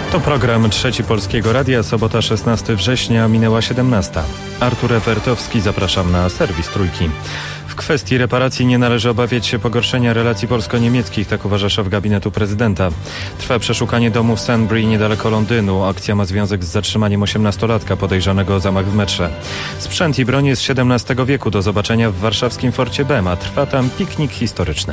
To program Trzeci Polskiego Radia, sobota 16 września, minęła 17. Artur Ewertowski, zapraszam na serwis Trójki. W kwestii reparacji nie należy obawiać się pogorszenia relacji polsko-niemieckich, tak uważa szef gabinetu prezydenta. Trwa przeszukanie domu w Sunbury niedaleko Londynu. Akcja ma związek z zatrzymaniem 18-latka podejrzanego o zamach w metrze. Sprzęt i broń jest z XVII wieku, do zobaczenia w warszawskim Forcie Bema. Trwa tam piknik historyczny.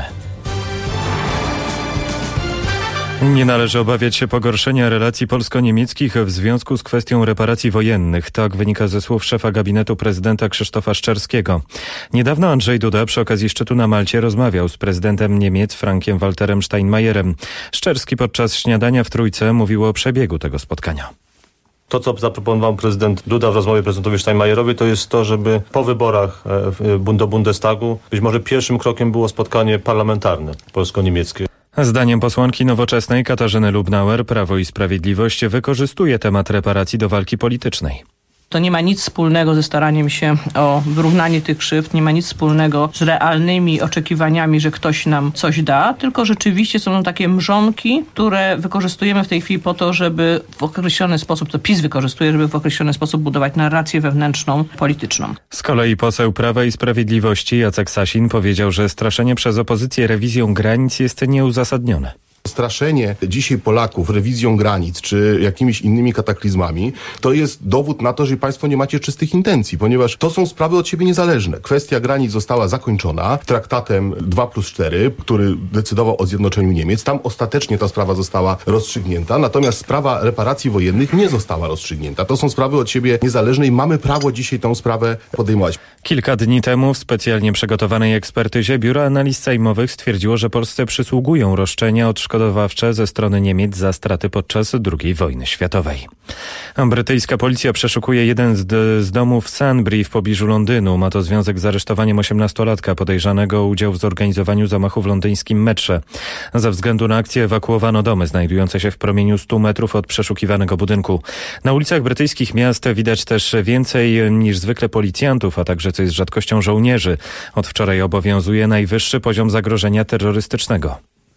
Nie należy obawiać się pogorszenia relacji polsko-niemieckich w związku z kwestią reparacji wojennych. Tak wynika ze słów szefa gabinetu prezydenta Krzysztofa Szczerskiego. Niedawno Andrzej Duda przy okazji szczytu na Malcie rozmawiał z prezydentem Niemiec Frankiem-Walterem Steinmeierem. Szczerski podczas śniadania w Trójce mówił o przebiegu tego spotkania. To, co zaproponował prezydent Duda w rozmowie prezydentowi Steinmeierowi, to jest to, żeby po wyborach do Bundestagu być może pierwszym krokiem było spotkanie parlamentarne polsko-niemieckie. Zdaniem posłanki Nowoczesnej Katarzyny Lubnauer Prawo i Sprawiedliwość wykorzystuje temat reparacji do walki politycznej. To nie ma nic wspólnego ze staraniem się o wyrównanie tych krzywd, nie ma nic wspólnego z realnymi oczekiwaniami, że ktoś nam coś da, tylko rzeczywiście są to takie mrzonki, które wykorzystujemy w tej chwili po to, żeby w określony sposób, to PiS wykorzystuje, żeby w określony sposób budować narrację wewnętrzną, polityczną. Z kolei poseł Prawa i Sprawiedliwości Jacek Sasin powiedział, że straszenie przez opozycję rewizją granic jest nieuzasadnione. Straszenie dzisiaj Polaków rewizją granic czy jakimiś innymi kataklizmami to jest dowód na to, że państwo nie macie czystych intencji, ponieważ to są sprawy od siebie niezależne. Kwestia granic została zakończona traktatem 2+4, który decydował o zjednoczeniu Niemiec. Tam ostatecznie ta sprawa została rozstrzygnięta, natomiast sprawa reparacji wojennych nie została rozstrzygnięta. To są sprawy od siebie niezależne i mamy prawo dzisiaj tę sprawę podejmować. Kilka dni temu w specjalnie przygotowanej ekspertyzie Biuro Analiz Sejmowych stwierdziło, że Polsce przysługują roszczenia odszkodowawcze ze strony Niemiec za straty podczas II wojny światowej. Brytyjska policja przeszukuje jeden z domów w Sunbury w pobliżu Londynu. Ma to związek z aresztowaniem 18-latka podejrzanego o udział w zorganizowaniu zamachu w londyńskim metrze. Ze względu na akcję ewakuowano domy znajdujące się w promieniu 100 metrów od przeszukiwanego budynku. Na ulicach brytyjskich miast widać też więcej niż zwykle policjantów, a także, co jest rzadkością, żołnierzy. Od wczoraj obowiązuje najwyższy poziom zagrożenia terrorystycznego.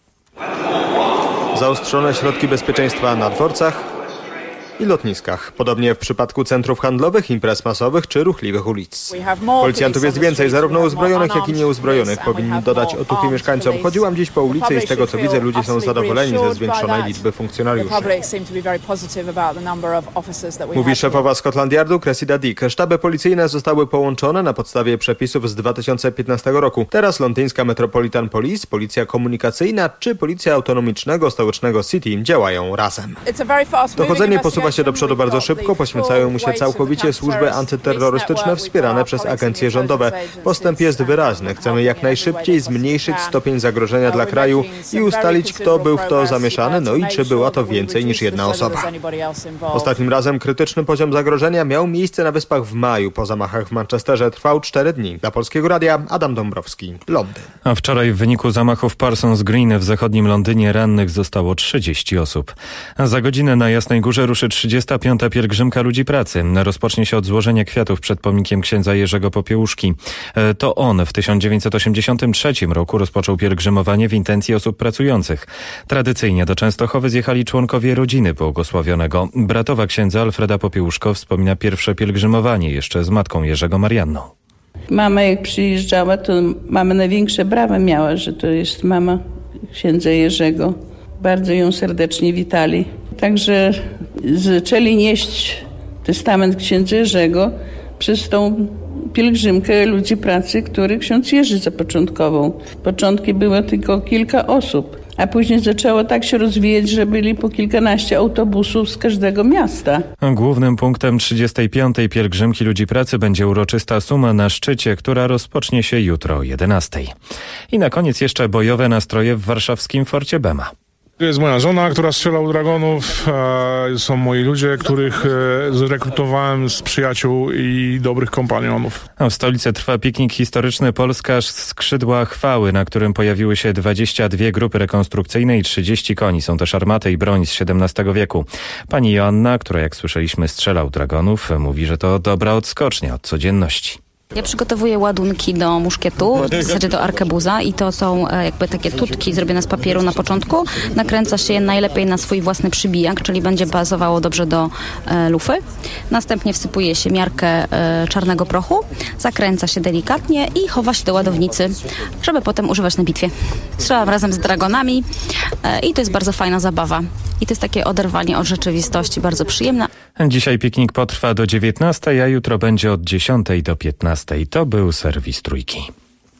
Zaostrzone środki bezpieczeństwa na dworcach i lotniskach. Podobnie w przypadku centrów handlowych, imprez masowych czy ruchliwych ulic. Policjantów jest więcej, zarówno uzbrojonych, jak i nieuzbrojonych. Powinni dodać otuchy mieszkańcom. Chodziłam dziś po ulicy i z tego, co widzę, ludzie są zadowoleni ze zwiększonej liczby funkcjonariuszy. Mówi szefowa Scotland Yardu Cressida Dick. Sztaby policyjne zostały połączone na podstawie przepisów z 2015 roku. Teraz londyńska Metropolitan Police, policja komunikacyjna czy policja autonomicznego stołecznego City działają razem. Dochodzenie posuwa się do przodu bardzo szybko, poświęcają mu się całkowicie służby antyterrorystyczne wspierane przez agencje rządowe. Postęp jest wyraźny. Chcemy jak najszybciej zmniejszyć stopień zagrożenia dla kraju i ustalić, kto był w to zamieszany, no i czy była to więcej niż jedna osoba. Ostatnim razem krytyczny poziom zagrożenia miał miejsce na Wyspach w maju. Po zamachach w Manchesterze trwał 4 dni. Dla Polskiego Radia Adam Dąbrowski, Londyn. A wczoraj w wyniku zamachu w Parsons Green w zachodnim Londynie rannych zostało 30 osób. Za godzinę na Jasnej Górze ruszy 35. pielgrzymka ludzi pracy. Rozpocznie się od złożenia kwiatów przed pomnikiem księdza Jerzego Popiełuszki. To on w 1983 roku rozpoczął pielgrzymowanie w intencji osób pracujących. Tradycyjnie do Częstochowy zjechali członkowie rodziny błogosławionego. Bratowa księdza Alfreda Popiełuszko wspomina pierwsze pielgrzymowanie jeszcze z matką Jerzego Marianną. Mama jak przyjeżdżała, to mama największe brawa miała, że to jest mama księdza Jerzego. Bardzo ją serdecznie witali. Także zaczęli nieść testament księdza Jerzego przez tą pielgrzymkę ludzi pracy, który ksiądz Jerzy zapoczątkował. Początki było tylko kilka osób, a później zaczęło tak się rozwijać, że byli po kilkanaście autobusów z każdego miasta. Głównym punktem 35. pielgrzymki ludzi pracy będzie uroczysta suma na szczycie, która rozpocznie się jutro o 11:00. I na koniec jeszcze bojowe nastroje w warszawskim Forcie Bema. To jest moja żona, która strzela u dragonów. Są moi ludzie, których zrekrutowałem z przyjaciół i dobrych kompanionów. A w stolicy trwa piknik historyczny Polska Skrzydła Chwały, na którym pojawiły się 22 grupy rekonstrukcyjne i 30 koni. Są też armaty i broń z XVII wieku. Pani Joanna, która jak słyszeliśmy strzela u dragonów, mówi, że to dobra odskocznia od codzienności. Ja przygotowuję ładunki do muszkietu, w zasadzie do arkebuza i to są jakby takie tutki zrobione z papieru na początku. Nakręca się je najlepiej na swój własny przybijak, czyli będzie bazowało dobrze do lufy. Następnie wsypuje się miarkę czarnego prochu, zakręca się delikatnie i chowa się do ładownicy, żeby potem używać na bitwie. Strzelam razem z dragonami i to jest bardzo fajna zabawa. I to jest takie oderwanie od rzeczywistości, bardzo przyjemne. Dzisiaj piknik potrwa do 19, a jutro będzie od 10 do 15. To był serwis Trójki.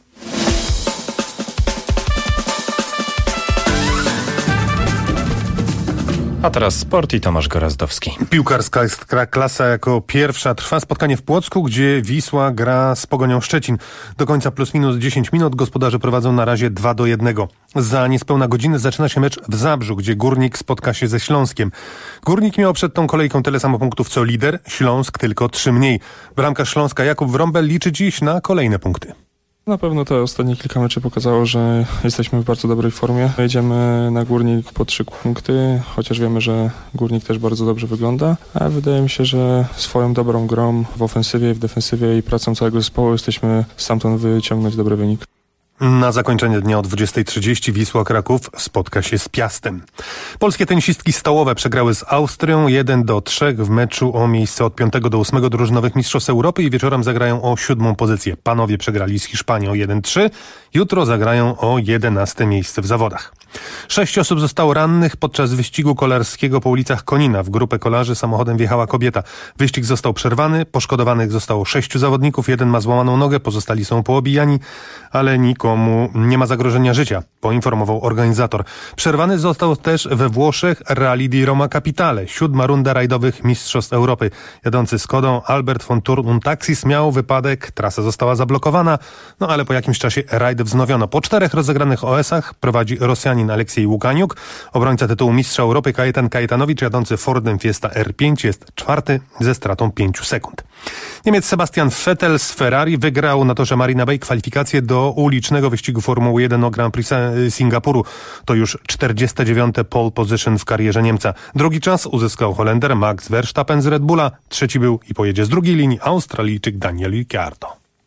A teraz sport i Tomasz Gorazdowski. Piłkarska klasa jako pierwsza trwa spotkanie w Płocku, gdzie Wisła gra z Pogonią Szczecin. Do końca plus minus 10 minut gospodarze prowadzą na razie 2-1. Za niespełna godzinę zaczyna się mecz w Zabrzu, gdzie Górnik spotka się ze Śląskiem. Górnik miał przed tą kolejką tyle samo punktów co lider, Śląsk tylko 3 mniej. Bramkarz Śląska Jakub Wrąbel liczy dziś na kolejne punkty. Na pewno te ostatnie kilka meczy pokazało, że jesteśmy w bardzo dobrej formie. Jedziemy na Górnik po 3 punkty, chociaż wiemy, że Górnik też bardzo dobrze wygląda, a wydaje mi się, że swoją dobrą grą w ofensywie, w defensywie i pracą całego zespołu jesteśmy stamtąd wyciągnąć dobry wynik. Na zakończenie dnia o 20:30 Wisła Kraków spotka się z Piastem. Polskie tenisistki stołowe przegrały z Austrią 1-3 w meczu o miejsce od 5 do 8 drużynowych mistrzostw Europy i wieczorem zagrają o 7. pozycję. Panowie przegrali z Hiszpanią 1-3. Jutro zagrają o 11. miejsce w zawodach. 6 osób zostało rannych podczas wyścigu kolarskiego po ulicach Konina. W grupę kolarzy samochodem wjechała kobieta. Wyścig został przerwany, poszkodowanych zostało 6 zawodników, 1 ma złamaną nogę, pozostali są poobijani, ale nikomu nie ma zagrożenia życia, poinformował organizator. Przerwany został też we Włoszech Rally di Roma Capitale, 7. runda rajdowych Mistrzostw Europy. Jadący Skodą Albert von Thurn Taxis miał wypadek, trasa została zablokowana, ale po jakimś czasie rajd wznowiono. Po 4 rozegranych OS-ach prowadzi Rosjanin Aleksiej Łukaniuk. Obrońca tytułu Mistrza Europy Kajetan Kajetanowicz jadący Fordem Fiesta R5 jest 4. ze stratą 5 sekund. Niemiec Sebastian Vettel z Ferrari wygrał na torze Marina Bay kwalifikacje do ulicznego wyścigu Formuły 1 o Grand Prix Singapuru. To już 49. pole position w karierze Niemca. Drugi czas uzyskał Holender Max Verstappen z Red Bulla. Trzeci był i pojedzie z drugiej linii Australijczyk Daniel Ricciardo.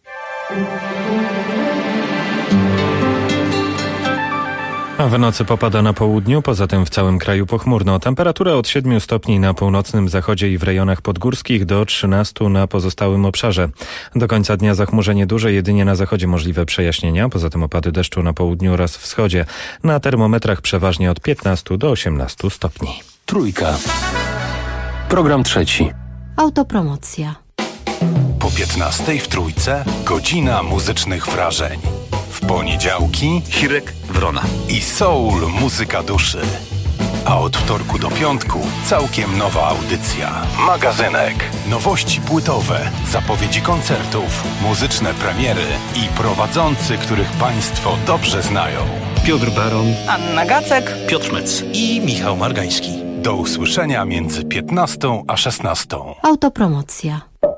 A w nocy popada na południu, poza tym w całym kraju pochmurno. Temperatura od 7 stopni na północnym zachodzie i w rejonach podgórskich do 13 na pozostałym obszarze. Do końca dnia zachmurzenie duże, jedynie na zachodzie możliwe przejaśnienia, poza tym opady deszczu na południu oraz wschodzie. Na termometrach przeważnie od 15 do 18 stopni. Trójka. Program trzeci. Autopromocja. Po 15 w Trójce godzina muzycznych wrażeń. W poniedziałki Hirek Wrona i soul muzyka duszy. A od wtorku do piątku całkiem nowa audycja. Magazynek. Nowości płytowe, zapowiedzi koncertów, muzyczne premiery i prowadzący, których Państwo dobrze znają. Piotr Baron, Anna Gacek, Piotr Szmec i Michał Margański. Do usłyszenia między 15 a 16. Autopromocja.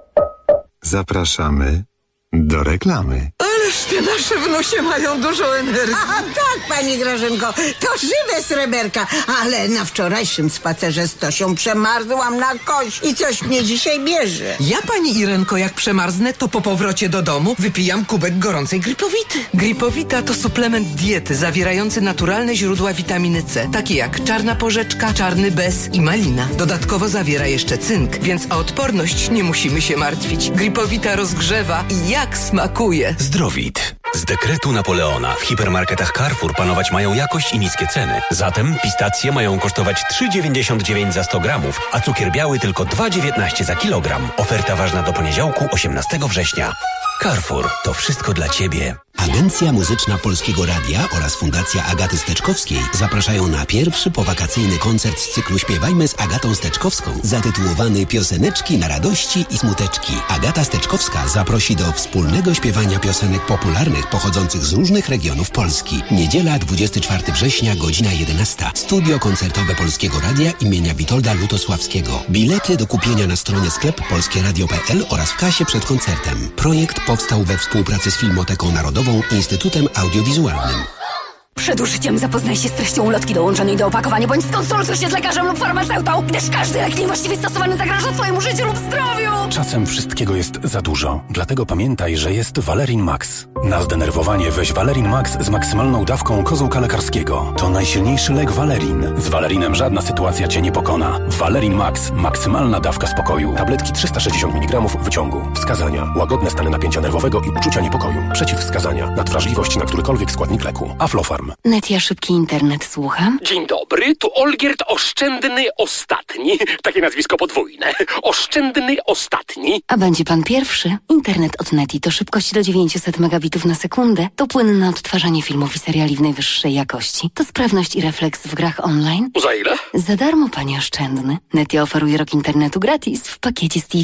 Zapraszamy do reklamy. Ależ te nasze wnusie mają dużo energii. A tak, pani Grażynko, to żywe sreberka. Ale na wczorajszym spacerze z Tosią przemarzłam na kość i coś mnie dzisiaj bierze. Ja, pani Irenko, jak przemarznę, to po powrocie do domu wypijam kubek gorącej Gripowity. Gripowita to suplement diety zawierający naturalne źródła witaminy C, takie jak czarna porzeczka, czarny bez i malina. Dodatkowo zawiera jeszcze cynk, więc o odporność nie musimy się martwić. Gripowita rozgrzewa i jak smakuje. Zdrowit. Z dekretu Napoleona w hipermarketach Carrefour panować mają jakość i niskie ceny. Zatem pistacje mają kosztować 3,99 za 100 gramów, a cukier biały tylko 2,19 za kilogram. Oferta ważna do poniedziałku 18 września. Carrefour. To wszystko dla Ciebie. Agencja Muzyczna Polskiego Radia oraz Fundacja Agaty Steczkowskiej zapraszają na pierwszy powakacyjny koncert z cyklu Śpiewajmy z Agatą Steczkowską zatytułowany Pioseneczki na radości i smuteczki. Agata Steczkowska zaprosi do wspólnego śpiewania piosenek popularnych pochodzących z różnych regionów Polski. Niedziela 24 września, godzina 11. Studio koncertowe Polskiego Radia imienia Witolda Lutosławskiego. Bilety do kupienia na stronie sklep polskieradio.pl oraz w kasie przed koncertem. Projekt powstał we współpracy z Filmoteką Narodową i Instytutem Audiowizualnym. Przed użyciem zapoznaj się z treścią ulotki dołączonej do opakowania, bądź skonsultuj się z lekarzem lub farmaceutą, gdyż każdy lek niewłaściwie stosowany zagraża twojemu życiu lub zdrowiu. Czasem wszystkiego jest za dużo, dlatego pamiętaj, że jest Valerin Max. Na zdenerwowanie weź Valerin Max z maksymalną dawką kozłka lekarskiego. To najsilniejszy lek Valerin. Z Valerinem żadna sytuacja cię nie pokona. Valerin Max. Maksymalna dawka spokoju. Tabletki 360 mg wyciągu. Wskazania. Łagodne stany napięcia nerwowego i uczucia niepokoju. Przeciwwskazania. Nadwrażliwość na którykolwiek składnik leku. Aflofarm. Netia, szybki internet, słucham. Dzień dobry, tu Olgierd Oszczędny Ostatni. Takie nazwisko podwójne. Oszczędny Ostatni. A będzie pan pierwszy? Internet od Neti to szybkość do 900 megabitów na sekundę, to płynne odtwarzanie filmów i seriali w najwyższej jakości, to sprawność i refleks w grach online. Za ile? Za darmo, panie Oszczędny. Netia oferuje rok internetu gratis w pakiecie z TV.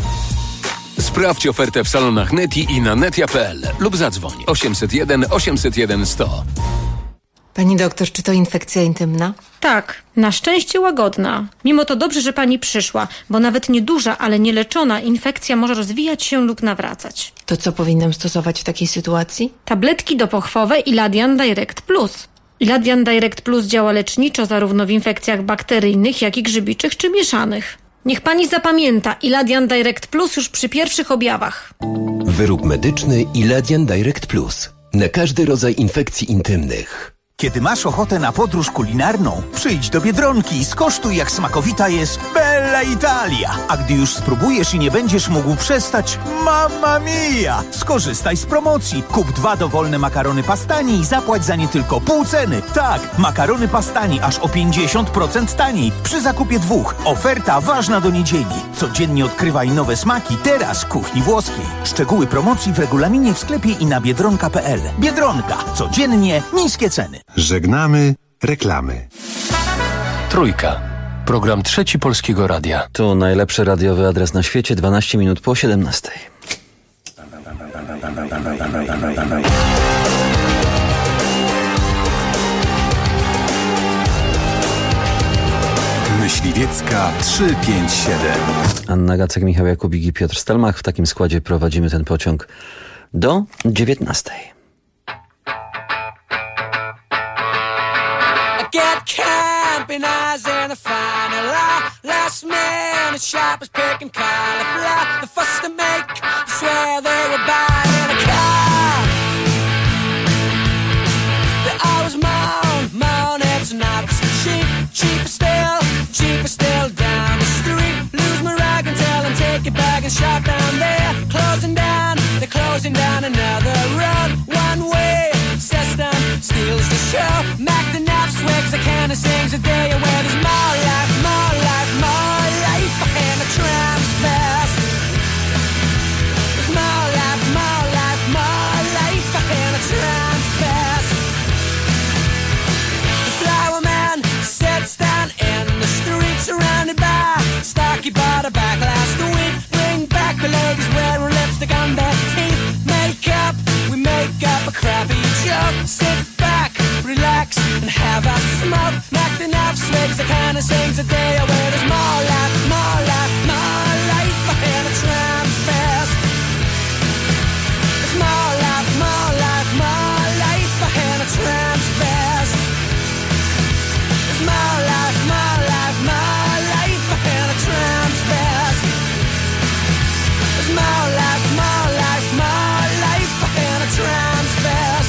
Sprawdź ofertę w salonach Neti i na netia.pl lub zadzwoń 801 801 100. Pani doktor, czy to infekcja intymna? Tak, na szczęście łagodna. Mimo to dobrze, że pani przyszła, bo nawet nieduża, ale nieleczona infekcja może rozwijać się lub nawracać. To co powinnam stosować w takiej sytuacji? Tabletki dopochwowe Iladian Direct Plus. Iladian Direct Plus działa leczniczo zarówno w infekcjach bakteryjnych, jak i grzybiczych czy mieszanych. Niech pani zapamięta Iladian Direct Plus już przy pierwszych objawach. Wyrób medyczny Iladian Direct Plus. Na każdy rodzaj infekcji intymnych. Kiedy masz ochotę na podróż kulinarną, przyjdź do Biedronki i skosztuj, jak smakowita jest Bella Italia. A gdy już spróbujesz i nie będziesz mógł przestać, mamma mia! Skorzystaj z promocji. Kup 2 dowolne makarony Pastani i zapłać za nie tylko pół ceny. Tak, makarony Pastani aż o 50% taniej. Przy zakupie 2. Oferta ważna do niedzieli. Codziennie odkrywaj nowe smaki teraz w kuchni włoskiej. Szczegóły promocji w regulaminie w sklepie i na biedronka.pl. Biedronka. Codziennie niskie ceny. Żegnamy reklamy. Trójka. Program Trzeci Polskiego Radia. To najlepszy radiowy adres na świecie, 12 minut po 17. Myśliwiecka 357. Anna Gacek, Michał Jakubik i Piotr Stelmach. W takim składzie prowadzimy ten pociąg do 19. Camping eyes and the final hour. Last minute shoppers picking cauliflower. The fuss to make, I swear they were buying a car. They always moan, it's not so cheap. Cheaper still down the street. Lose my rag and tell them take it back and shop down there. They're closing down another road. One way, system steals the show. Mac the Nap swigs, the kind of sings a day where there's more life, and the tram's fast. There's more life, and the tram's fast. The flower man sits down in the street, surrounded by stocky butter back last week. Bring back the ladies wearing lipstick on their teeth. We make up a crappy joke. Sit back, relax, and have a smoke. Mac the Nap swigs, the kind of sings a day where there's more life, and the tram's fast. There's more life, and the tram's fast. There's more life, and the tram's fast. There's more life, and the tram's fast.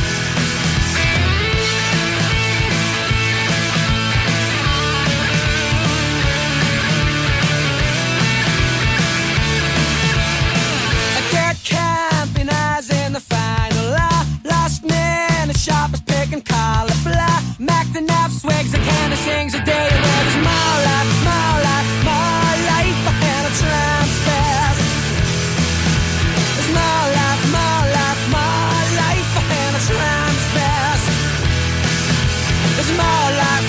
I get camping eyes in the final hour. Last minute shoppers picking cauliflower. Mac the Nap swigs, the kind of sings a day where there's more life, and the tram's fast. There's more life, and the tram's fast. There's more life,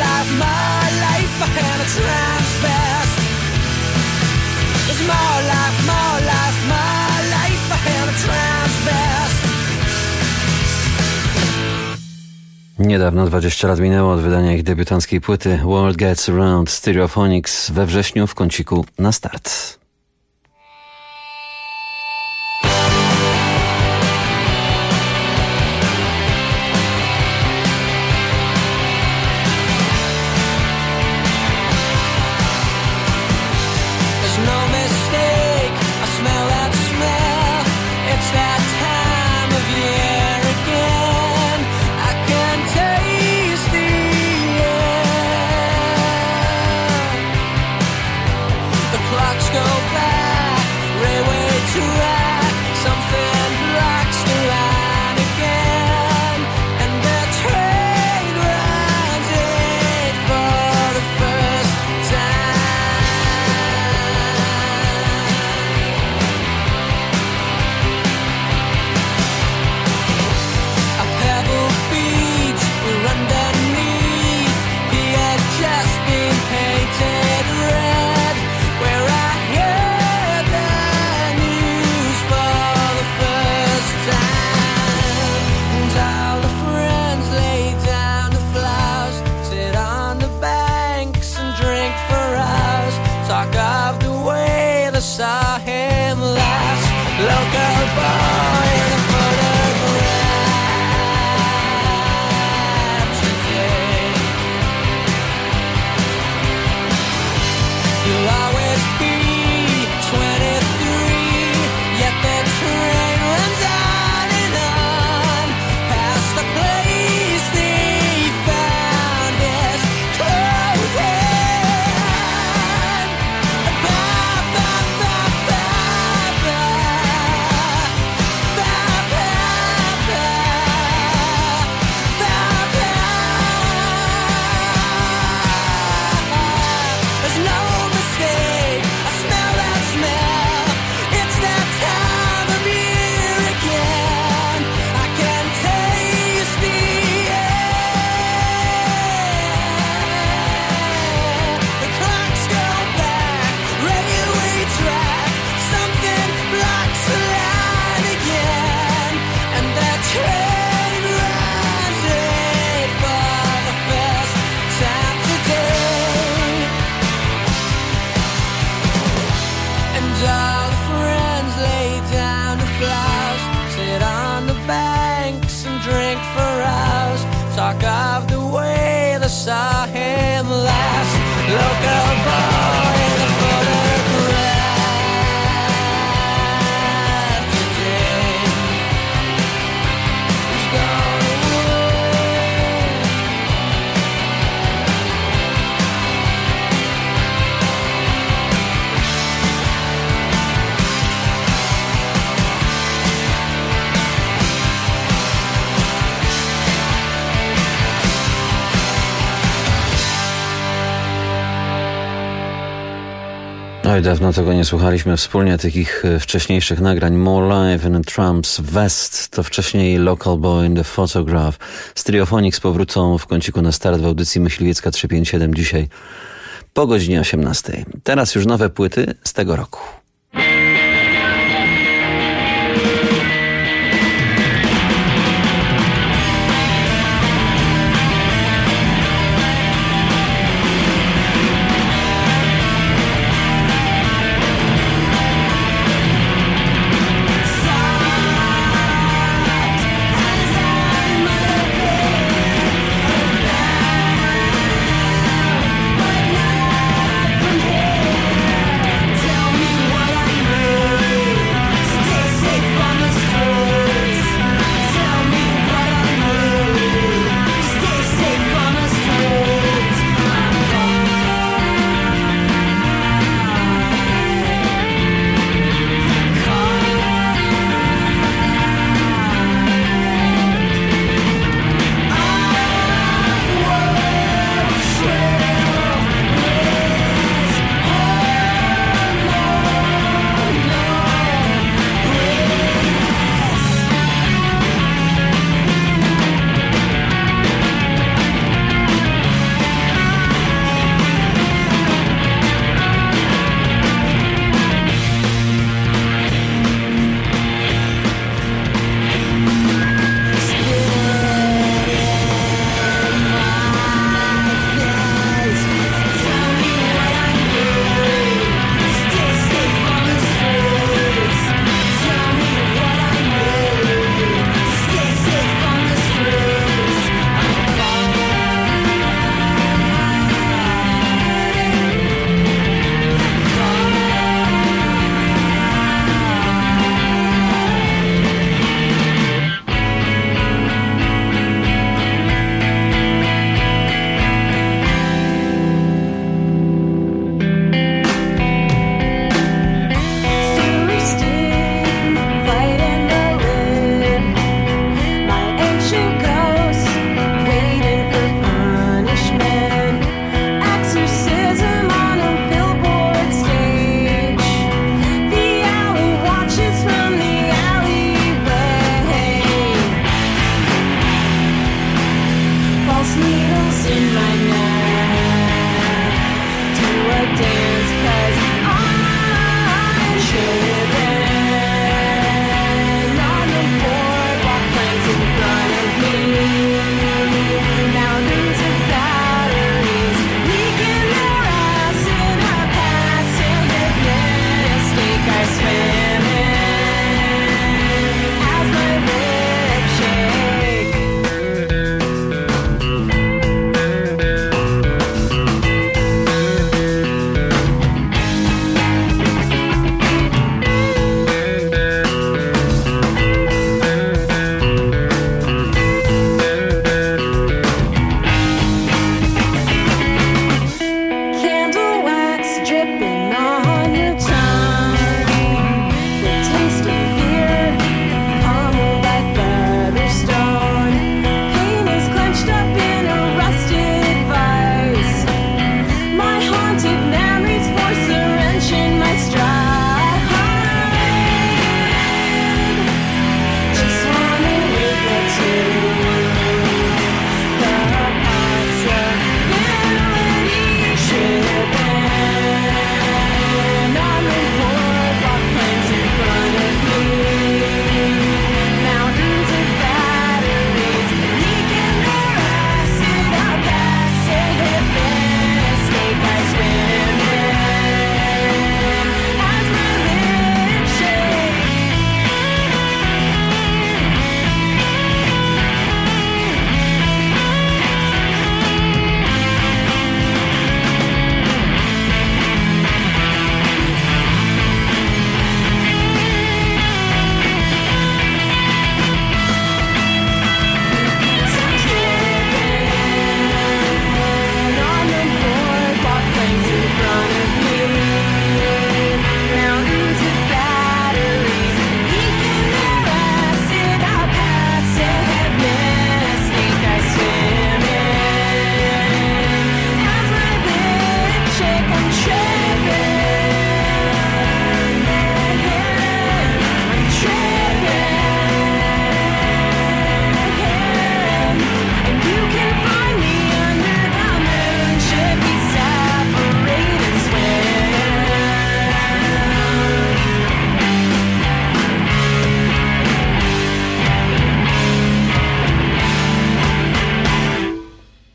and the tram's fast. There's more life, and the tram's fast. Niedawno 20 lat minęło od wydania ich debiutanckiej płyty World Gets Around Stereophonics we wrześniu w kąciku Na Start. together saw him last. Local boy in a photograph today. You'll always be 23, yet the train runs on and on past the place they found his clothing. Ba, ba, ba, ba, ba. Ba, ba, ba. Ba, ba. There's no mistake, I smell that smell. It's that time of year again. I can taste the air. The clocks go back, railway track. Something blocks the line again, and that train runs late for the first time today. And all the friends lay down to blouse, sit on the banks and drink for hours. Talk of the way they saw him last. Local boy in a photograph today. He's gone away. Oj, dawno tego nie słuchaliśmy wspólnie, takich wcześniejszych nagrań. More Live in Trump's Vest, to wcześniej Local Boy in the Photograph. Stereophonics powrócą w kąciku na start w audycji Myśliwiecka 357 dzisiaj po godzinie 18. Teraz już nowe płyty z tego roku. Tell me what I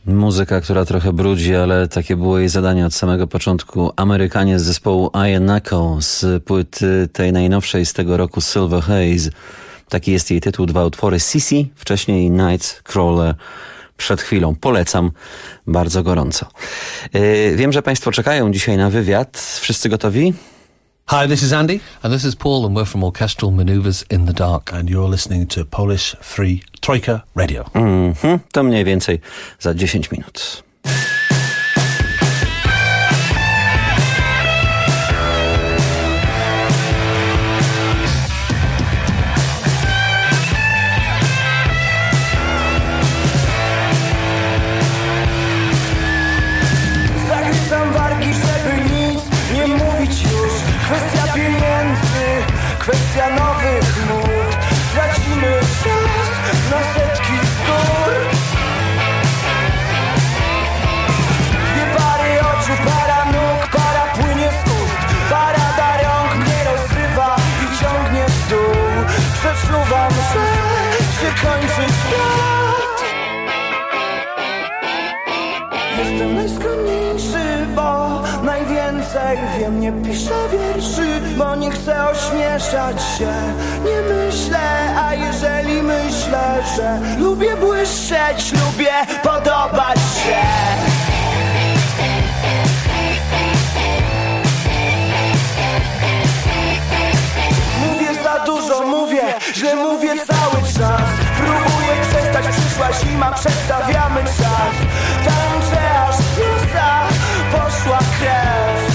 Muzyka, która trochę brudzi, ale takie było jej zadanie od samego początku. Amerykanie z zespołu Iron Knuckle z płyty tej najnowszej z tego roku Silver Haze. Taki jest jej tytuł, 2 utwory. Sissy, wcześniej Nightcrawler przed chwilą. Polecam bardzo gorąco. Wiem, że Państwo czekają dzisiaj na wywiad. Wszyscy gotowi? Hi, this is Andy. And this is Paul, and we're from Orchestral Manoeuvres in the Dark. And you're listening to Polish Free Troika Radio. To mniej więcej za 10 minut. Zachwycam wargi, żeby nic nie mówić już. Kwestia pieniędzy, kwestia nowych mód. Tracimy czas na setki bzdur. Dwie pary oczu, para nóg, para płynie z ust. Parada rąk mnie rozrywa i ciągnie w dół. Przeczuwam, że się kończy świat. Jestem najskromniejszy, bo najwięcej wiem. Nie piszę wierszy, bo nie chcę ośmieszać się. Nie myślę, a jeżeli myślę, że lubię błyszczeć, lubię podobać się. Mówię za dużo, mówię, źle mówię cały czas. Próbuję przestać, przyszła zima, przestawiamy czas. Tańczę aż z usta poszła krew.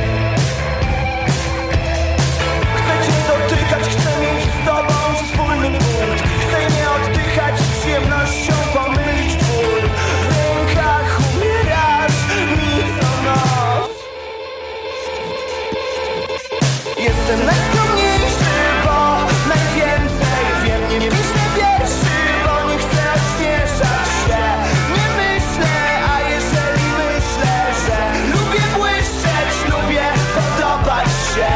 Chcę cię dotykać, chcę mieć z tobą wspólny punkt. Chcę nie oddychać, z przyjemnością pomylić ból. W rękach umierasz mi co noc. Jestem najskromniejszy, bo najwięcej wiem. Nie piszę wierszy, bo nie chcę ośmieszać się. Nie myślę, a jeżeli myślę, że lubię błyszczeć, lubię podobać się.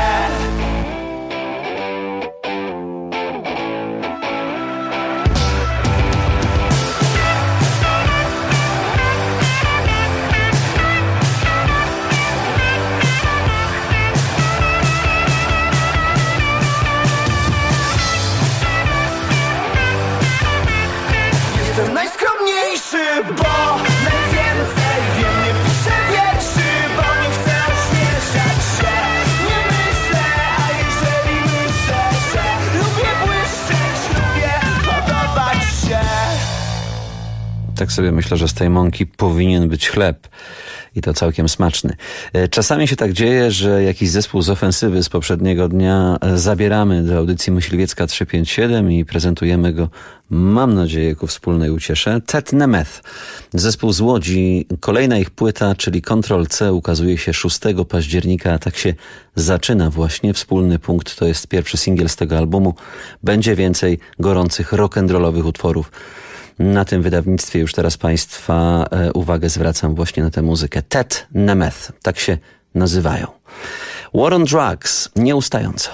Jestem najskromniejszy, bo najwięcej wiem. Nie piszę wierszy, bo nie chcę ośmieszać się. Nie myślę, a jeżeli myślę, że lubię błyszczeć, lubię podobać się. Tak sobie myślę, że z tej mąki powinien być chleb. I to całkiem smaczny. Czasami się tak dzieje, że jakiś zespół z ofensywy z poprzedniego dnia zabieramy do audycji Myśliwiecka 357 i prezentujemy go, mam nadzieję, ku wspólnej uciesze. Ted Nemeth, zespół z Łodzi. Kolejna ich płyta, czyli Ctrl-C, ukazuje się 6 października, a tak się zaczyna właśnie Wspólny Punkt. To jest pierwszy singiel z tego albumu. Będzie więcej gorących rock'n'rollowych utworów. Na tym wydawnictwie już teraz Państwa uwagę zwracam właśnie na tę muzykę. Ted Nemeth, tak się nazywają. War on Drugs, nieustająco.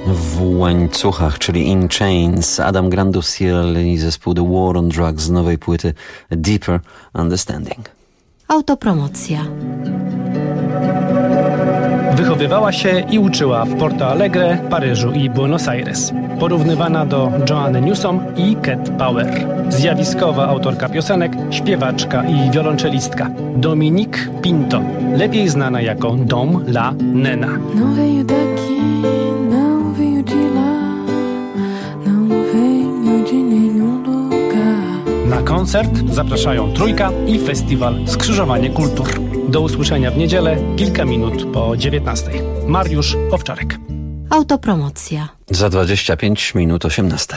W łańcuchach, czyli In Chains, Adam Granduciel i zespół The War on Drugs z nowej płyty A Deeper Understanding. Autopromocja. Wychowywała się i uczyła w Porto Alegre, Paryżu i Buenos Aires. Porównywana do Joanny Newsom i Cat Power. Zjawiskowa autorka piosenek, śpiewaczka i wiolonczelistka. Dominique Pinto, lepiej znana jako Dom La Nena. Não veio daqui, não veio de lá, não veio de nenhum lugar. Na koncert zapraszają Trójka i festiwal Skrzyżowanie Kultur. Do usłyszenia w niedzielę, kilka minut po 19:00. Mariusz Owczarek. Autopromocja. Za 25 minut 18:00.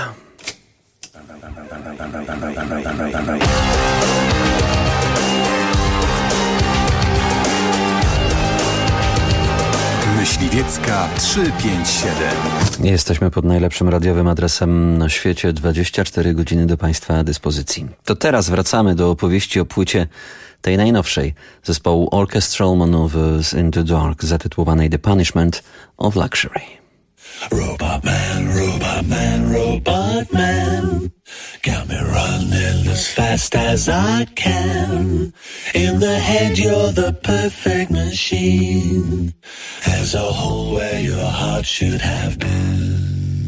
Myśliwiecka 357. Jesteśmy pod najlepszym radiowym adresem na świecie. 24 godziny do Państwa dyspozycji. To teraz wracamy do opowieści o płycie tej najnowszej zespołu Orchestral Maneuvers in the Dark, zatytułowanej The Punishment of Luxury. Robot man, robot man, robot man, got me running as fast as I can. In the head you're the perfect machine. There's a hole where your heart should have been.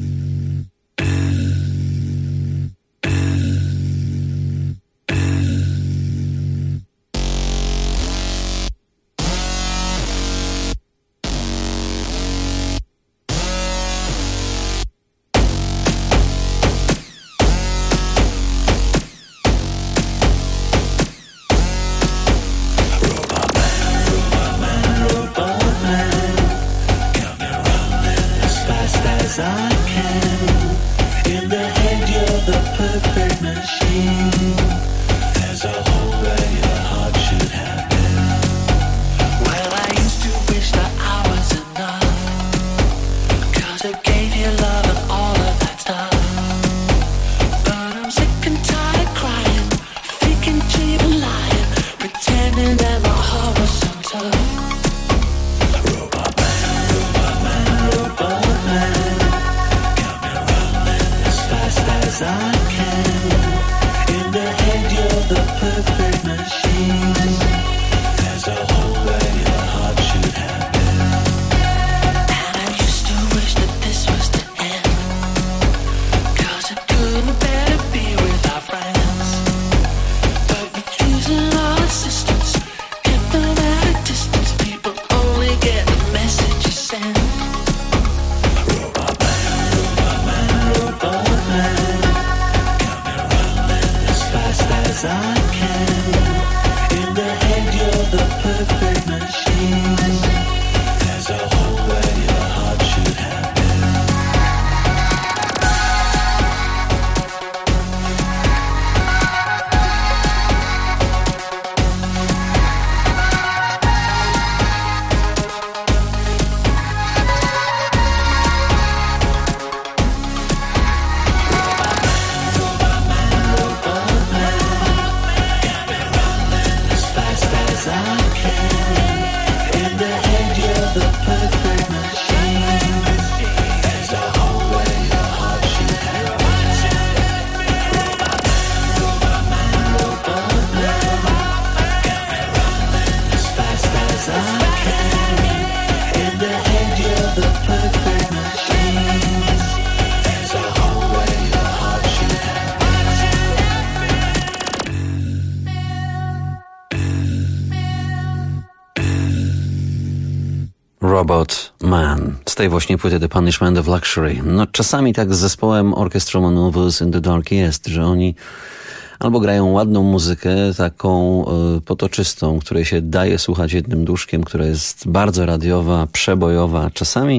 Robot Man. Z tej właśnie płyty The Punishment of Luxury. No czasami tak z zespołem Orchestral Maneuvers in the Dark jest, że oni albo grają ładną muzykę, taką potoczystą, której się daje słuchać jednym duszkiem, która jest bardzo radiowa, przebojowa. Czasami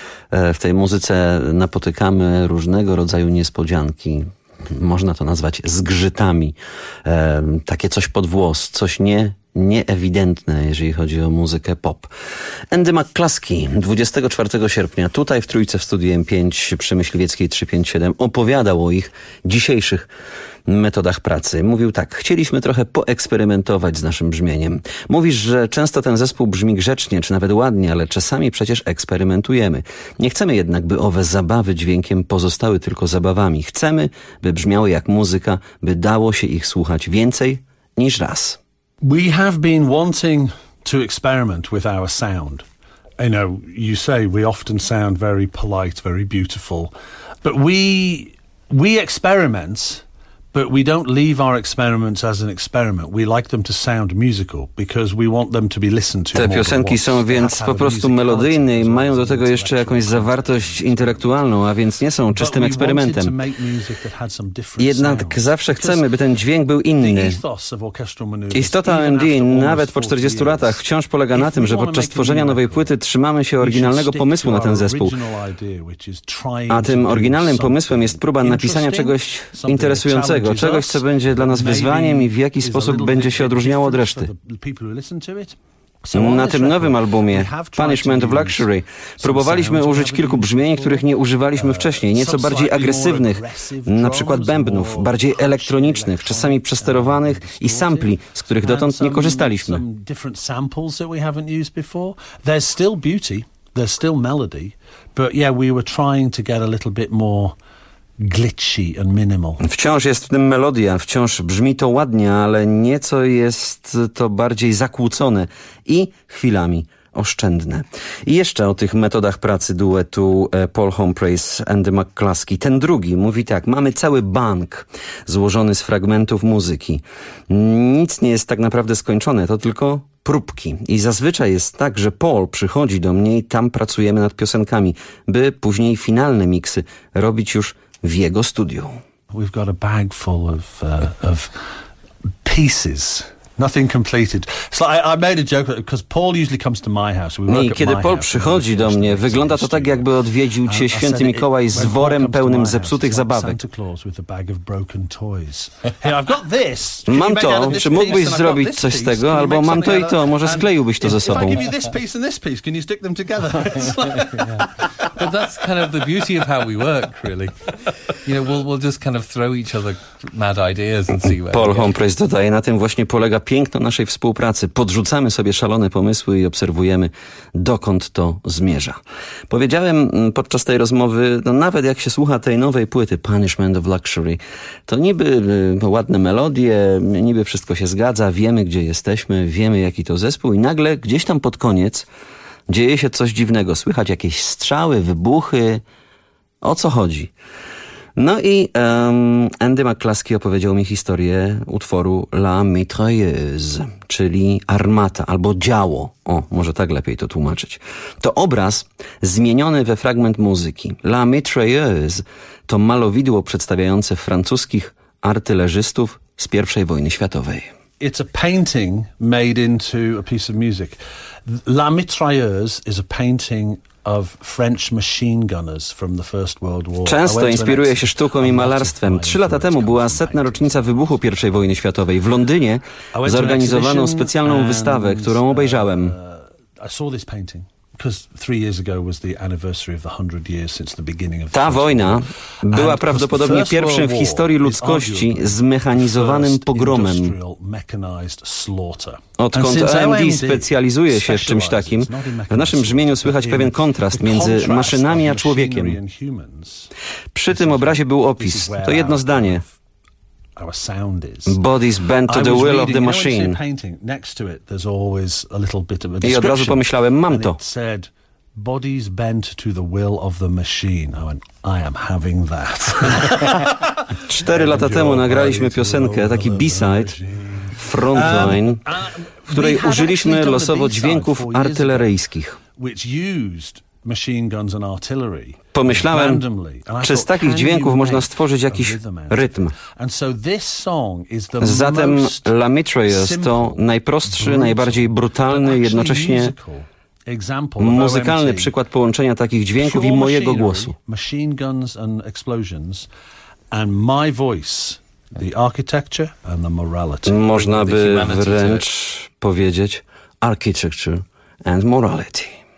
w tej muzyce napotykamy różnego rodzaju niespodzianki. Można to nazwać zgrzytami. Takie coś pod włos, coś nieewidentne, jeżeli chodzi o muzykę pop. Andy McCluskey 24 sierpnia tutaj w Trójce w studiu M5 przy Myśliwieckiej 357 opowiadał o ich dzisiejszych metodach pracy. Mówił tak: chcieliśmy trochę poeksperymentować z naszym brzmieniem. Mówisz, że często ten zespół brzmi grzecznie, czy nawet ładnie, ale czasami przecież eksperymentujemy. Nie chcemy jednak, by owe zabawy dźwiękiem pozostały tylko zabawami. Chcemy, by brzmiały jak muzyka, by dało się ich słuchać więcej niż raz. We have been wanting to experiment with our sound. You know, you say we often sound very polite, very beautiful, but we experiment, but we don't leave our experiments as an experiment. We like them to sound musical because we want them to be listened to. Te piosenki są więc po prostu melodyjne i mają do tego jeszcze jakąś zawartość intelektualną, a więc nie są czystym eksperymentem. Jednak zawsze chcemy, by ten dźwięk był inny. Istota R&D, nawet po 40 latach, wciąż polega na tym, że podczas tworzenia nowej płyty trzymamy się oryginalnego pomysłu na ten zespół. A tym oryginalnym pomysłem jest próba napisania czegoś interesującego, czegoś, co będzie dla nas wyzwaniem i w jakiś sposób będzie się odróżniało od reszty. Na tym nowym albumie, Punishment of Luxury, próbowaliśmy użyć kilku brzmień, których nie używaliśmy wcześniej, nieco bardziej agresywnych, na przykład bębnów, bardziej elektronicznych, czasami przesterowanych i sampli, z których dotąd nie korzystaliśmy. Glitchy and minimal. Wciąż jest w tym melodia, wciąż brzmi to ładnie, ale nieco jest to bardziej zakłócone i chwilami oszczędne. I jeszcze o tych metodach pracy duetu Paul Humphreys, Andy McCluskey. Ten drugi mówi tak: mamy cały bank złożony z fragmentów muzyki. Nic nie jest tak naprawdę skończone, to tylko próbki. I zazwyczaj jest tak, że Paul przychodzi do mnie i tam pracujemy nad piosenkami, by później finalne miksy robić już w jego studiu. We've got a bag full of pieces. Nothing completed. So I made a joke because Paul usually comes to my house. I kiedy Paul przychodzi do mnie, wygląda to tak, jakby odwiedził cię święty Mikołaj z worem pełnym zepsutych zabawek. Mam to, czy mógłbyś zrobić coś z tego, albo mam to i to, może skleiłbyś to ze sobą. But that's kind of the beauty of how we work, really. You know, we'll just kind of throw each other mad ideas and see where. Paul Humphreys dodaje: na tym właśnie polega piękno naszej współpracy. Podrzucamy sobie szalone pomysły i obserwujemy, dokąd to zmierza. Powiedziałem podczas tej rozmowy, no nawet jak się słucha tej nowej płyty Punishment of Luxury, to niby ładne melodie, niby wszystko się zgadza, wiemy gdzie jesteśmy, wiemy jaki to zespół i nagle gdzieś tam pod koniec dzieje się coś dziwnego. Słychać jakieś strzały, wybuchy. O co chodzi? No i Andy McCluskey opowiedział mi historię utworu La Mitrailleuse, czyli armata albo działo. O, może tak lepiej to tłumaczyć. To obraz zmieniony we fragment muzyki. La Mitrailleuse to malowidło przedstawiające francuskich artylerzystów z I wojny światowej. It's a painting made into a piece of music. La Mitrailleuse is a painting of French machine gunners from the First World War. Często inspiruje się sztuką i malarstwem. 3 lata temu była 100. rocznica wybuchu I wojny światowej. W Londynie zorganizowano specjalną wystawę, którą obejrzałem. Ta wojna była prawdopodobnie pierwszym w historii ludzkości zmechanizowanym pogromem. Odkąd R&D specjalizuje się w czymś takim, w naszym brzmieniu słychać pewien kontrast między maszynami a człowiekiem. Przy tym obrazie był opis. To jedno zdanie. Bodies bent to the will of the machine. I od razu pomyślałem, mam to. Bodies bent to the will of the machine. I went, I am having that. 4 lata temu nagraliśmy piosenkę, taki B-side, Frontline, w której użyliśmy losowo dźwięków artyleryjskich. Pomyślałem, czy z takich dźwięków można stworzyć jakiś rytm. Zatem La Mitrailleuse to najprostszy, najbardziej brutalny, jednocześnie muzykalny przykład połączenia takich dźwięków i mojego głosu. The architecture and the morality. Można by wręcz powiedzieć architecture and morality.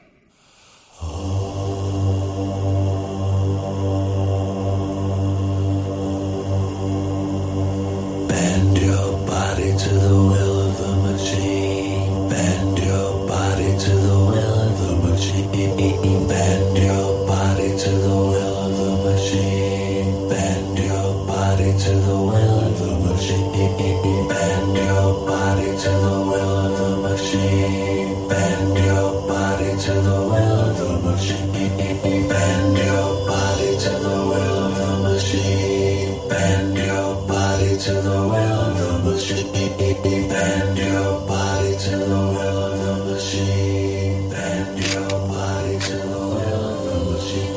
Bend your body to the will of the machine. Bend your body to the will of the machine. Bend your body to the will of the machine. Bend your body to the will of the machine. Bend your body to the will of the machine. Bend your body to the will of the machine. Bend your body to the will of the machine. Bend your body to the will of the machine. Bend your body to the will of the machine. Bend your body to the will of the machine.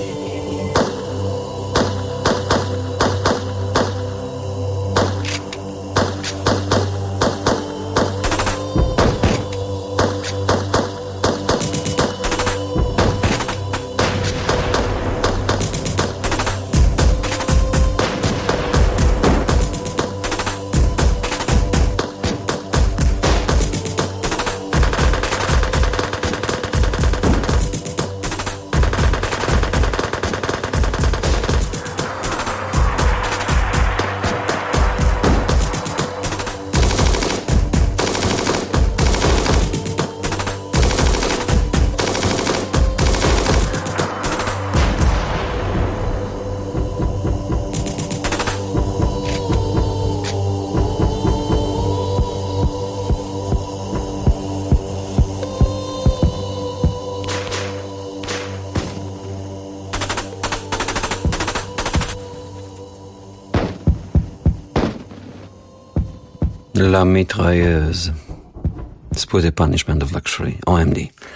La Mitrailleuse z płyty Punishment of Luxury, OMD.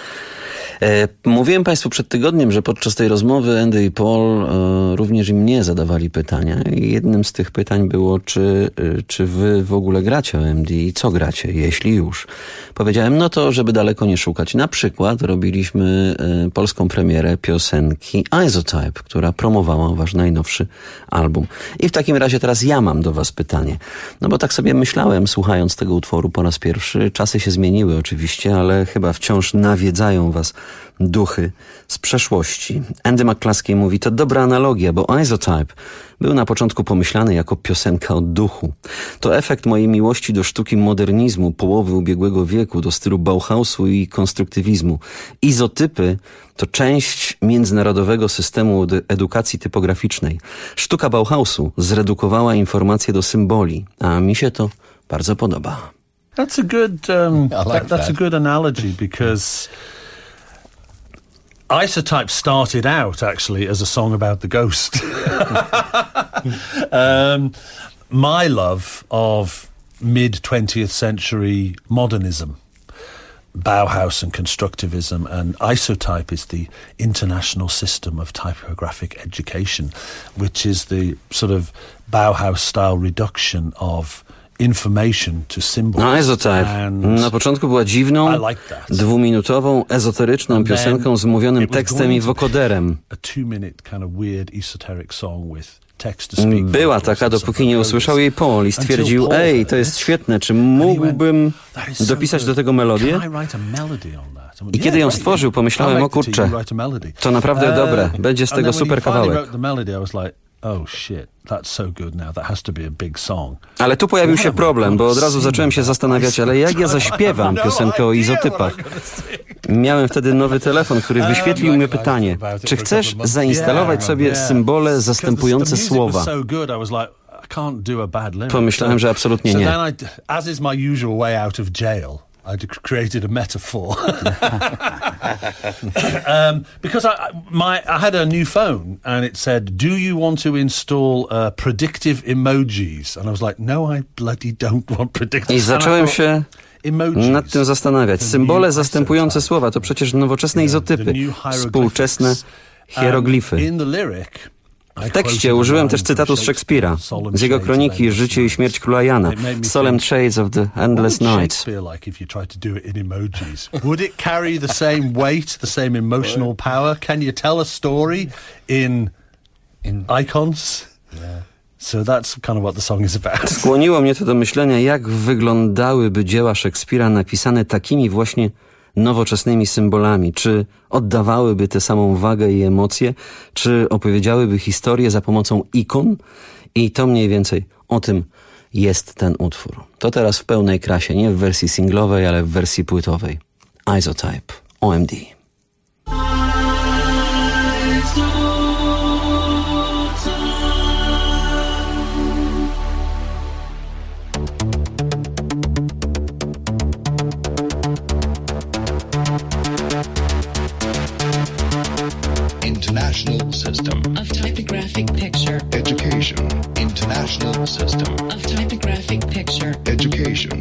Mówiłem Państwu przed tygodniem, że podczas tej rozmowy Andy i Paul również i mnie zadawali pytania i jednym z tych pytań było, czy wy w ogóle gracie OMD i co gracie, jeśli już. Powiedziałem, no to żeby daleko nie szukać. Na przykład robiliśmy polską premierę piosenki Isotype, która promowała wasz najnowszy album. I w takim razie teraz ja mam do was pytanie. No bo tak sobie myślałem, słuchając tego utworu po raz pierwszy. Czasy się zmieniły oczywiście, ale chyba wciąż nawiedzają was duchy z przeszłości. Andy McCluskey mówi, to dobra analogia, bo Isotype był na początku pomyślany jako piosenka o duchu. To efekt mojej miłości do sztuki modernizmu połowy ubiegłego wieku, do stylu Bauhausu i konstruktywizmu. Izotypy to część międzynarodowego systemu edukacji typograficznej. Sztuka Bauhausu zredukowała informacje do symboli, a mi się to bardzo podoba. That's a good that's a good analogy because Isotype started out actually as a song about the ghost. My love of mid-20th century modernism, Bauhaus and constructivism, and Isotype is the international system of typographic education, which is the sort of Bauhaus-style reduction of information to symbols. No, Isotype na początku była dziwną, dwuminutową, ezoteryczną piosenką z mówionym tekstem i wokoderem. Była taka, dopóki nie usłyszał jej Paul i stwierdził, ej, to jest świetne, czy mógłbym dopisać do tego melodię? I kiedy ją stworzył, pomyślałem, o kurczę, to naprawdę dobre, będzie z tego super kawałek. Ale tu pojawił się problem, bo od razu zacząłem się zastanawiać, ale jak ja zaśpiewam piosenkę o izotypach? Miałem wtedy nowy telefon, który wyświetlił mi pytanie, czy chcesz zainstalować sobie symbole zastępujące słowa? Pomyślałem, że absolutnie nie. I created a metaphor because I had a new phone and it said, "Do you want to install predictive emojis?" And I was like, "No, I bloody don't want predictive." I zacząłem się nad tym zastanawiać. Symbole zastępujące słowa to przecież nowoczesne izotypy, współczesne hieroglify. W tekście użyłem też cytatu z Szekspira, z jego kroniki Życie i śmierć króla Jana, Solemn Shades of the Endless Night. Would it carry the same weight, the same emotional power? Can you tell a story in icons? So that's kind of what the song is about. Skłoniło mnie to do myślenia, jak wyglądałyby dzieła Szekspira napisane takimi właśnie nowoczesnymi symbolami. Czy oddawałyby tę samą wagę i emocje, czy opowiedziałyby historię za pomocą ikon? I to mniej więcej o tym jest ten utwór. To teraz w pełnej krasie, nie w wersji singlowej, ale w wersji płytowej. Isotype, OMD. International System of Typographic Picture Education. International System of Typographic Picture Education.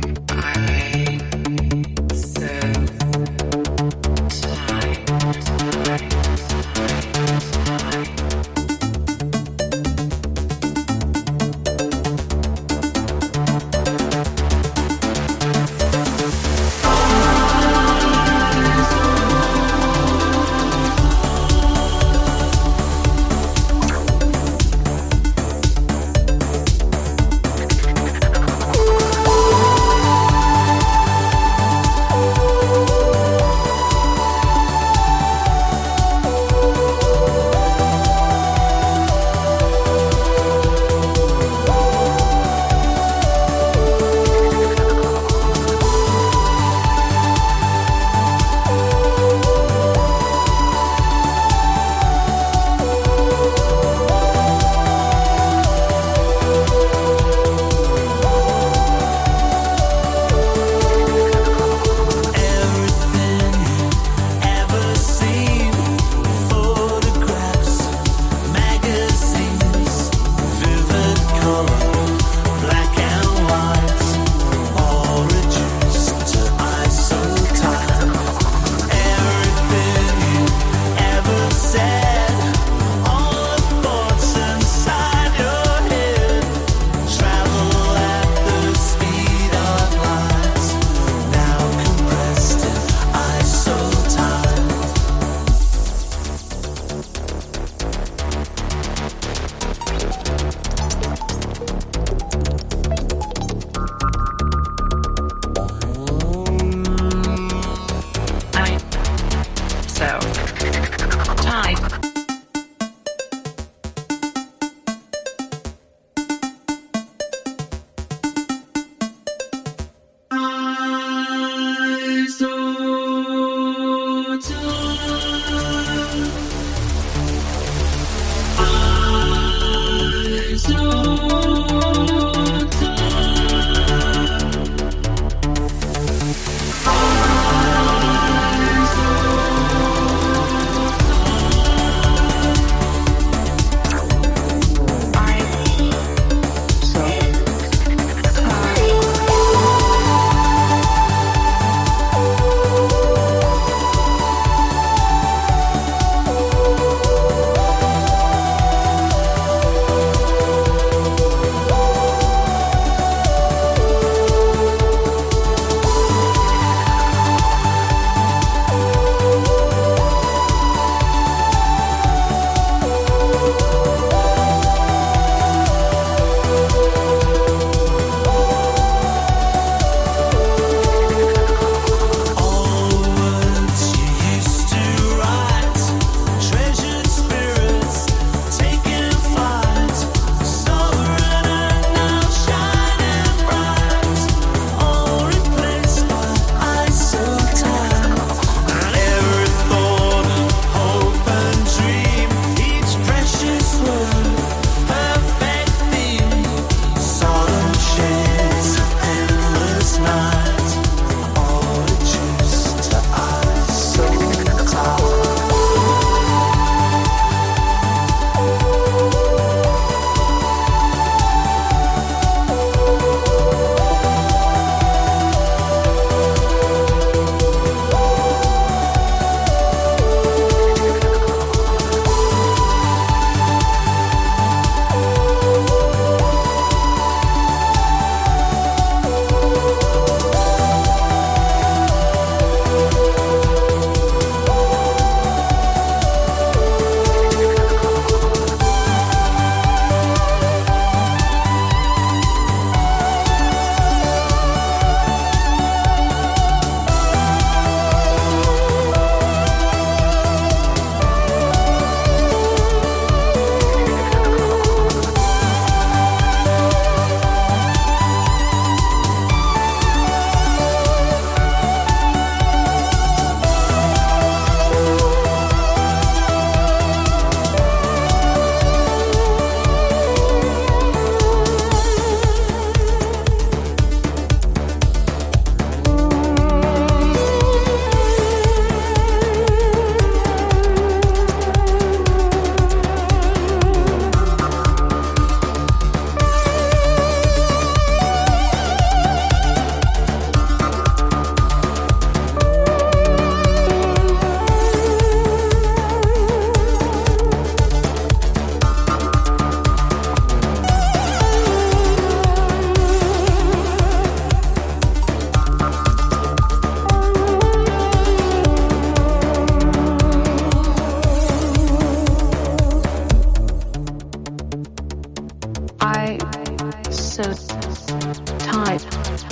so tight.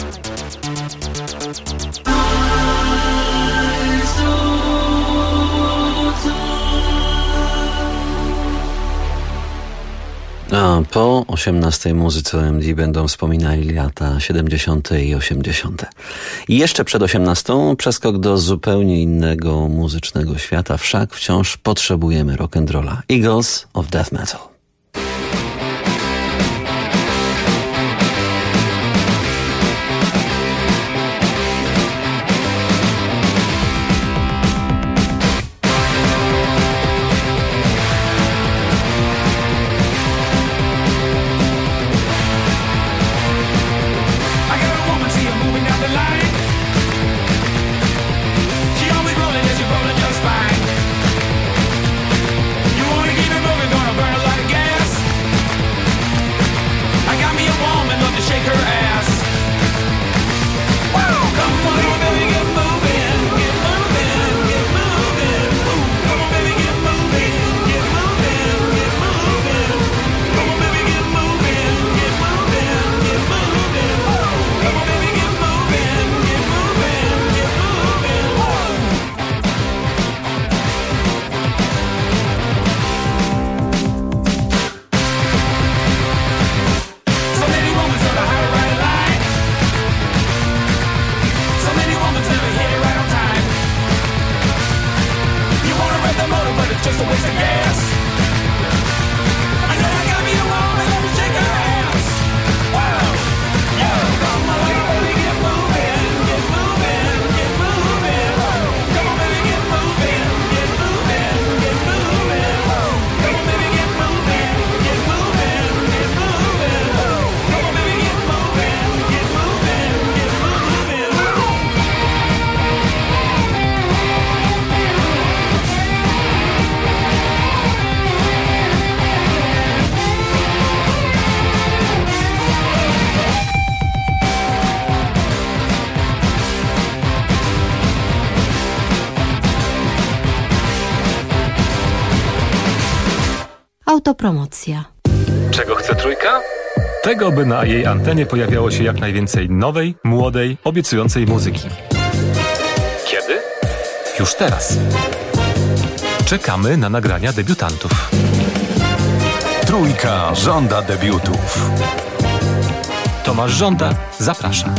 A po 18 muzyce OMD będą wspominali lata 70. i 80. I jeszcze przed 18 przeskok do zupełnie innego muzycznego świata, wszak wciąż potrzebujemy rock'n'rolla. Eagles of Death Metal. Autopromocja. Czego chce Trójka? Tego, by na jej antenie pojawiało się jak najwięcej nowej, młodej, obiecującej muzyki. Kiedy? Już teraz. Czekamy na nagrania debiutantów. Trójka żąda debiutów. Tomasz Żąda zaprasza.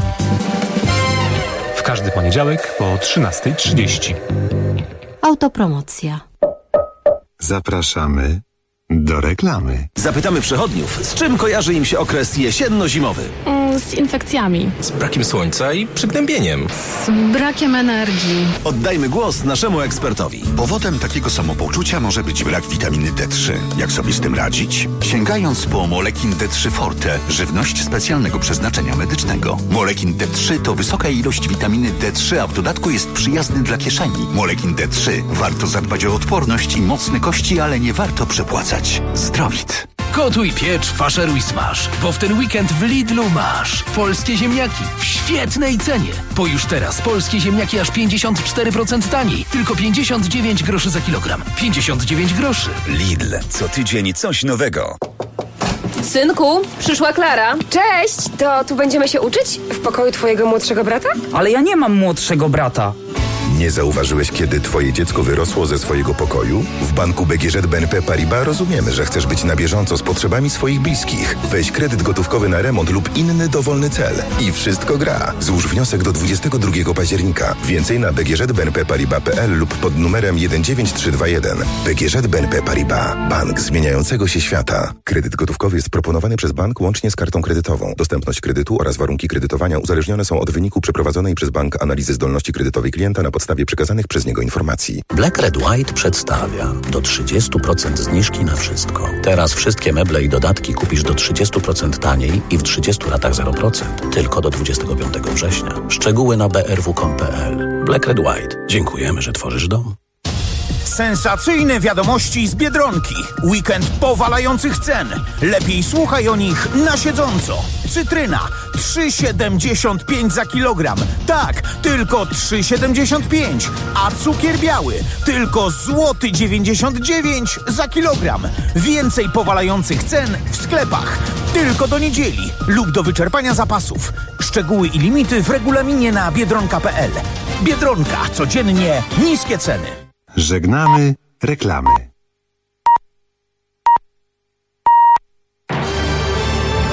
W każdy poniedziałek po 13:30. Autopromocja. Zapraszamy do reklamy. Zapytamy przechodniów, z czym kojarzy im się okres jesienno-zimowy. Z infekcjami. Z brakiem słońca i przygnębieniem. Z brakiem energii. Oddajmy głos naszemu ekspertowi. Powodem takiego samopoczucia może być brak witaminy D3. Jak sobie z tym radzić? Sięgając po Molekin D3 Forte, żywność specjalnego przeznaczenia medycznego. Molekin D3 to wysoka ilość witaminy D3, a w dodatku jest przyjazny dla kieszeni. Molekin D3. Warto zadbać o odporność i mocne kości, ale nie warto przepłacać. Zdrowit. Gotuj, piecz, faszeruj, smaż, bo w ten weekend w Lidlu masz polskie ziemniaki w świetnej cenie. Bo już teraz polskie ziemniaki aż 54% taniej. Tylko 59 groszy za kilogram. 59 groszy. Lidl. Co tydzień coś nowego. Synku, przyszła Klara. Cześć! To tu będziemy się uczyć? W pokoju twojego młodszego brata? Ale ja nie mam młodszego brata. Nie zauważyłeś, kiedy twoje dziecko wyrosło ze swojego pokoju? W banku BGŻ BNP Paribas rozumiemy, że chcesz być na bieżąco z potrzebami swoich bliskich. Weź kredyt gotówkowy na remont lub inny dowolny cel. I wszystko gra. Złóż wniosek do 22 października. Więcej na bgżbnpparibas.pl lub pod numerem 19321. BGŻ BNP Paribas. Bank zmieniającego się świata. Kredyt gotówkowy jest proponowany przez bank łącznie z kartą kredytową. Dostępność kredytu oraz warunki kredytowania uzależnione są od wyniku przeprowadzonej przez bank analizy zdolności kredytowej klienta na podstawie przekazanych przez niego informacji. Black Red White przedstawia do 30% zniżki na wszystko. Teraz wszystkie meble i dodatki kupisz do 30% taniej i w 30 latach 0%. Tylko do 25 września. Szczegóły na brw.com.pl. Black Red White. Dziękujemy, że tworzysz dom. Sensacyjne wiadomości z Biedronki. Weekend powalających cen. Lepiej słuchaj o nich na siedząco. Cytryna 3,75 za kilogram. Tak, tylko 3,75. A cukier biały tylko złoty 99 za kilogram. Więcej powalających cen w sklepach. Tylko do niedzieli lub do wyczerpania zapasów. Szczegóły i limity w regulaminie na biedronka.pl. Biedronka. Codziennie niskie ceny. Żegnamy reklamy.